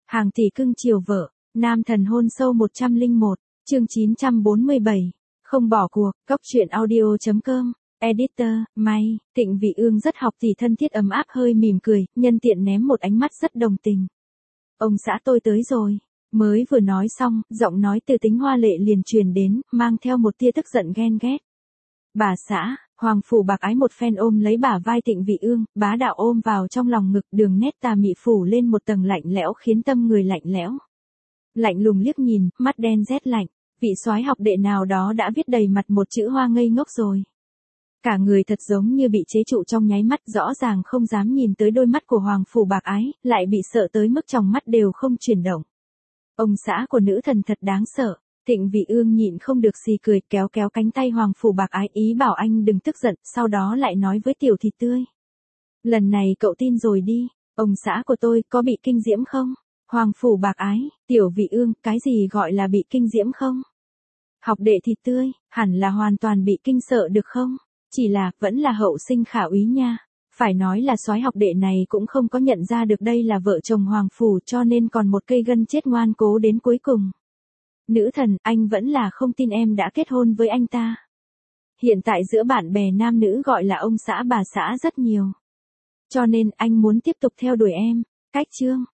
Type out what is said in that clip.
Hàng tỷ cưng chiều vợ, nam thần hôn sâu 101, chương 947. Không bỏ cuộc, Cóc truyện audio.com. Editor, May, Thịnh Vị Ương rất học tỷ thân thiết ấm áp hơi mỉm cười, nhân tiện ném một ánh mắt rất đồng tình. Ông xã tôi tới rồi. Mới vừa nói xong, giọng nói từ tính hoa lệ liền truyền đến, mang theo một tia tức giận ghen ghét. Bà xã, Hoàng Phủ Bạc Ái một phen ôm lấy bả vai Thịnh Vị Ương, bá đạo ôm vào trong lòng ngực, đường nét tà mị phủ lên một tầng lạnh lẽo khiến tâm người lạnh lẽo. Lạnh lùng liếc nhìn, mắt đen rét lạnh, vị soái học đệ nào đó đã viết đầy mặt một chữ hoa ngây ngốc rồi. Cả người thật giống như bị chế trụ trong nháy mắt, rõ ràng không dám nhìn tới đôi mắt của Hoàng Phủ Bạc Ái, lại bị sợ tới mức tròng mắt đều không chuyển động. Ông xã của nữ thần thật đáng sợ. Thịnh Vị Ương nhịn không được xì cười, kéo kéo cánh tay Hoàng Phủ Bạc Ái, ý bảo anh đừng tức giận, sau đó lại nói với Tiểu Thịt Tươi. Lần này cậu tin rồi đi, ông xã của tôi có bị kinh diễm không? Hoàng Phủ Bạc Ái, Tiểu Vị Ương, cái gì gọi là bị kinh diễm không? Học đệ Thịt Tươi, hẳn là hoàn toàn bị kinh sợ được không? Chỉ là, vẫn là hậu sinh khả úy nha. Phải nói là soái học đệ này cũng không có nhận ra được đây là vợ chồng Hoàng Phủ, cho nên còn một cây gân chết ngoan cố đến cuối cùng. Nữ thần, anh vẫn là không tin em đã kết hôn với anh ta. Hiện tại giữa bạn bè nam nữ gọi là ông xã bà xã rất nhiều. Cho nên anh muốn tiếp tục theo đuổi em. Cách chương.